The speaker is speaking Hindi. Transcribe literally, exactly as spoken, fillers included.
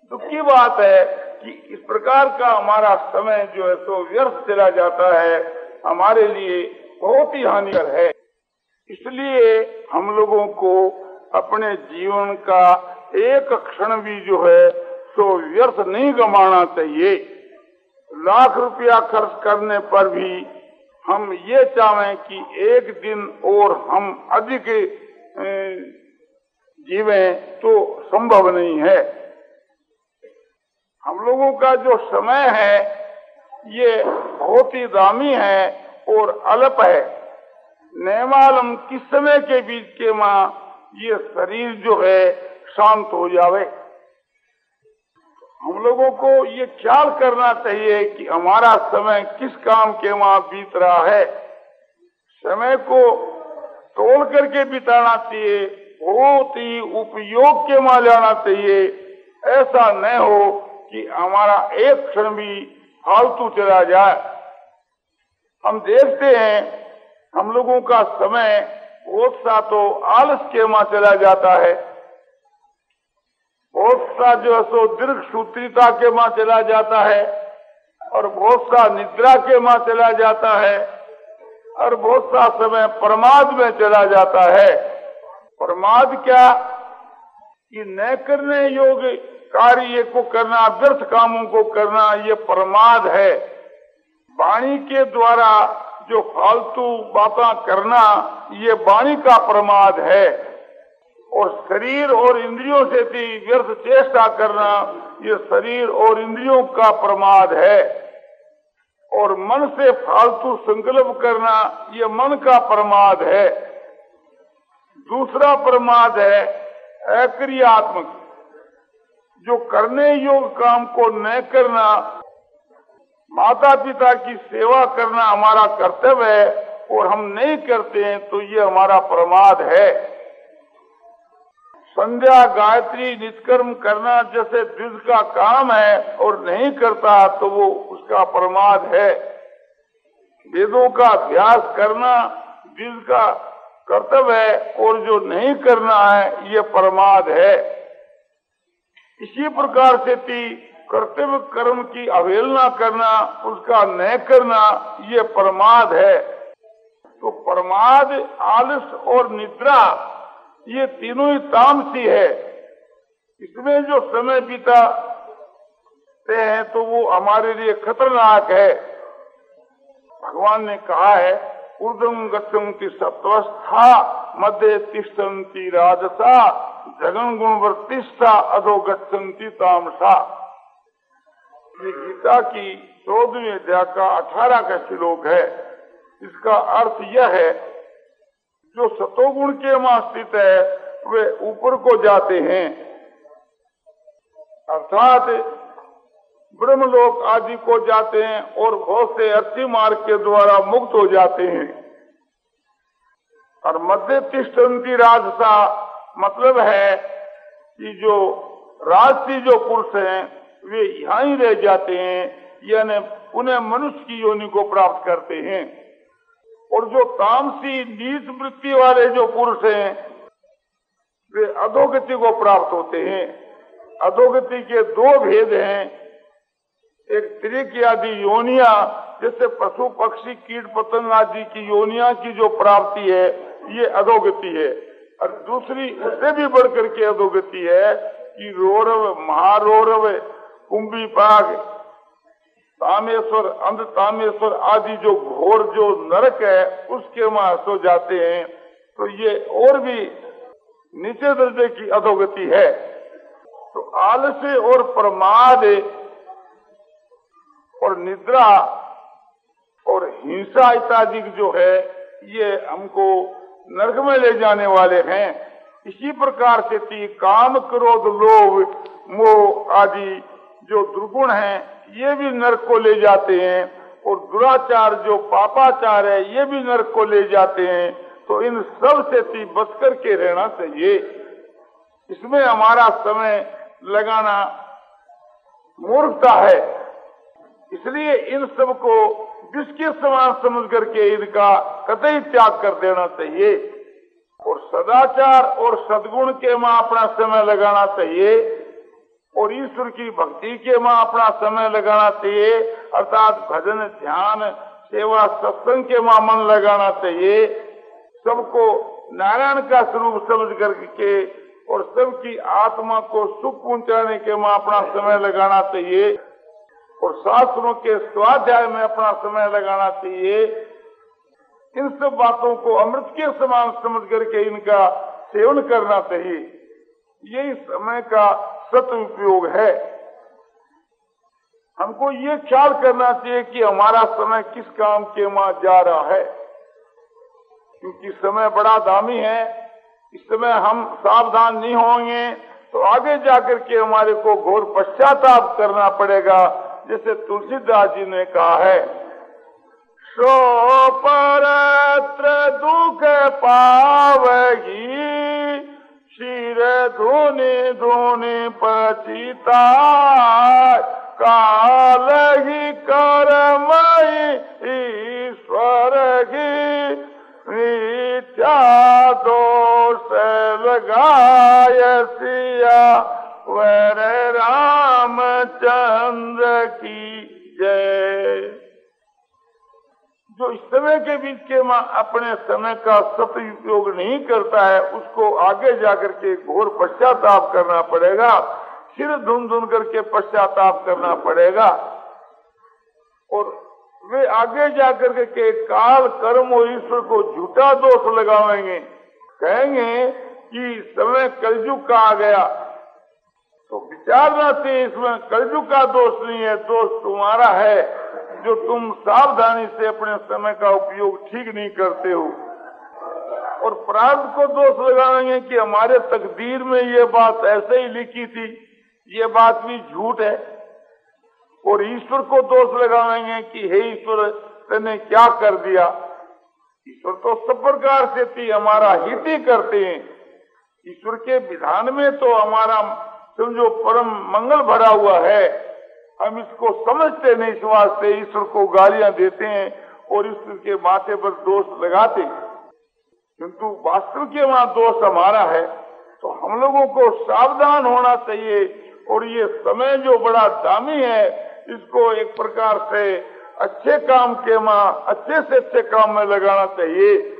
दुख की बात है कि इस प्रकार का हमारा समय जो है तो व्यर्थ चला जाता है, हमारे लिए बहुत ही हानिकर है। इसलिए हम लोगों को अपने जीवन का एक क्षण भी जो है तो व्यर्थ नहीं गंवाना चाहिए। लाख रुपया खर्च करने पर भी हम ये चाहें कि एक दिन और हम अधिक जीवें तो संभव नहीं है। हम लोगों का जो समय है ये बहुत ही दामी है और अल्प है। न मालूम किस समय के बीच के मां ये शरीर जो है शांत हो जावे। हम लोगों को ये ख्याल करना चाहिए कि हमारा समय किस काम के वहां बीत रहा है। समय को तोड़ करके बिताना चाहिए, बहुत ही उपयोग के वहां जाना चाहिए। ऐसा न हो कि हमारा एक क्षण भी फालतू चला जाए। हम देखते हैं हम लोगों का समय बहुत सा तो आलस के वहां चला जाता है, बहुत सा जो है सो दीर्घ सूत्रिता के मां चला जाता है, और बहुत सा निद्रा के मां चला जाता है, और बहुत सा समय प्रमाद में चला जाता है। प्रमाद क्या कि न करने योग्य कार्य को करना, व्यर्थ कामों को करना, ये प्रमाद है। वाणी के द्वारा जो फालतू बातें करना, ये वाणी का प्रमाद है। और शरीर और इंद्रियों से भी व्यर्थ चेष्टा करना, ये शरीर और इंद्रियों का प्रमाद है। और मन से फालतू संकल्प करना, ये मन का प्रमाद है। दूसरा प्रमाद है अक्रियात्मक, जो करने योग्य काम को न करना। माता पिता की सेवा करना हमारा कर्तव्य है और हम नहीं करते हैं तो ये हमारा प्रमाद है। संध्या गायत्री निष्कर्म करना जैसे द्विज का काम है और नहीं करता तो वो उसका प्रमाद है। वेदों का अभ्यास करना द्विज का कर्तव्य है और जो नहीं करना है ये प्रमाद है। इसी प्रकार से भी कर्तव्य कर्म की अवहेलना करना, उसका न करना, ये प्रमाद है। तो प्रमाद, आलस और निद्रा ये तीनों ही तामसी है। इसमें जो समय बीताते हैं तो वो हमारे लिए खतरनाक है। भगवान ने कहा है ऊर्ध्वं गच्छन्ति सत्वस्था मध्य तिष्ठन्ति राजसा जगन गुणवर्तिष्ठा अधो गच्छन्ति तामसा। ये गीता की चौदहवीं अध्याय का अठारह का श्लोक है। इसका अर्थ यह है जो सतोगुण के वहां स्थित है वे ऊपर को जाते हैं, अर्थात ब्रह्मलोक आदि को जाते हैं और बहुत से अर्थी मार्ग के द्वारा मुक्त हो जाते हैं। और मध्य तिष्ठन्ति राजसा मतलब है कि जो राजसी जो पुरुष हैं वे यहाँ ही रह जाते हैं, यानी उन्हें मनुष्य की योनि को प्राप्त करते हैं। और जो तामसी नीच वृत्ति वाले जो पुरुष हैं वे अधोगति को प्राप्त होते हैं। अधोगति के दो भेद हैं, एक त्रिक आदि योनिया जैसे पशु पक्षी कीट पतंग आदि की योनिया की जो प्राप्ति है ये अधोगति है, और दूसरी उससे भी बढ़कर के अधोगति है कि रौरव, महारौरव, कुंभी पाग, तामेश्वर, अंध तामेश्वर आदि जो घोर जो नरक है उसके वहां सो जाते हैं। तो ये और भी नीचे दर्जे की अधोगति है। तो आलस और प्रमाद और निद्रा और हिंसा इत्यादि जो है ये हमको नरक में ले जाने वाले हैं। इसी प्रकार से थी काम, क्रोध, लोभ, मोह आदि जो दुर्गुण हैं ये भी नरक को ले जाते हैं, और दुराचार जो पापाचार है ये भी नरक को ले जाते हैं। तो इन सब से थी बच कर के रहना चाहिए। इसमें हमारा समय लगाना मूर्खता है। इसलिए इन सब को विष के समान समझ करके इनका कतई त्याग कर देना चाहिए और सदाचार और सद्गुण के वहां अपना समय लगाना चाहिए। और ईश्वर की भक्ति के मां अपना समय लगाना चाहिए, अर्थात भजन, ध्यान, सेवा, सत्संग के मां मन लगाना चाहिए। सबको नारायण का स्वरूप समझ करके और सबकी आत्मा को सुख पहुंचाने के मां अपना समय लगाना चाहिए और शास्त्रों के स्वाध्याय में अपना समय लगाना चाहिए। इन सब बातों को अमृत के समान समझ करके इनका सेवन करना चाहिए। यही समय का सदुपयोग है। हमको ये ख्याल करना चाहिए कि हमारा समय किस काम के मां जा रहा है, क्योंकि समय बड़ा दामी है। इस समय हम सावधान नहीं होंगे तो आगे जाकर के हमारे को घोर पश्चाताप करना पड़ेगा, जैसे तुलसीदास जी ने कहा है, सो परत्र दुख पावगी, शिर धुनि धुनि पचिता, काल ही कर्मई ईश्वर ही, मिथ्या दोष लगाय सिया वर रामचंद्र की जय। जो इस समय के बीच के मां अपने समय का सदुपयोग नहीं करता है, उसको आगे जाकर के घोर पश्चाताप करना पड़ेगा, सिर धुन धुन करके पश्चाताप करना पड़ेगा। और वे आगे जाकर के काल, कर्म और ईश्वर को झूठा दोष लगाएंगे, कहेंगे कि समय कलयुग का आ गया। तो विचारना चाहिए, इसमें कलयुग का दोष नहीं है, दोष तुम्हारा है जो तुम सावधानी से अपने समय का उपयोग ठीक नहीं करते हो। और प्रारब्ध को दोष लगाएंगे कि हमारे तकदीर में ये बात ऐसे ही लिखी थी, ये बात भी झूठ है। और ईश्वर को दोष लगाएंगे कि हे ईश्वर, तूने क्या कर दिया। ईश्वर तो सब प्रकार से थी हमारा हित ही करते हैं। ईश्वर के विधान में तो हमारा समझो परम मंगल भरा हुआ है। हम इसको समझते नहीं, इस वास्ते ईश्वर को गालियां देते हैं और ईश्वर के माथे पर दोष लगाते हैं। किंतु वास्तव के वहां दोष हमारा है, तो हम लोगों को सावधान होना चाहिए। और ये समय जो बड़ा दामी है, इसको एक प्रकार से अच्छे काम के मां अच्छे से अच्छे काम में लगाना चाहिए।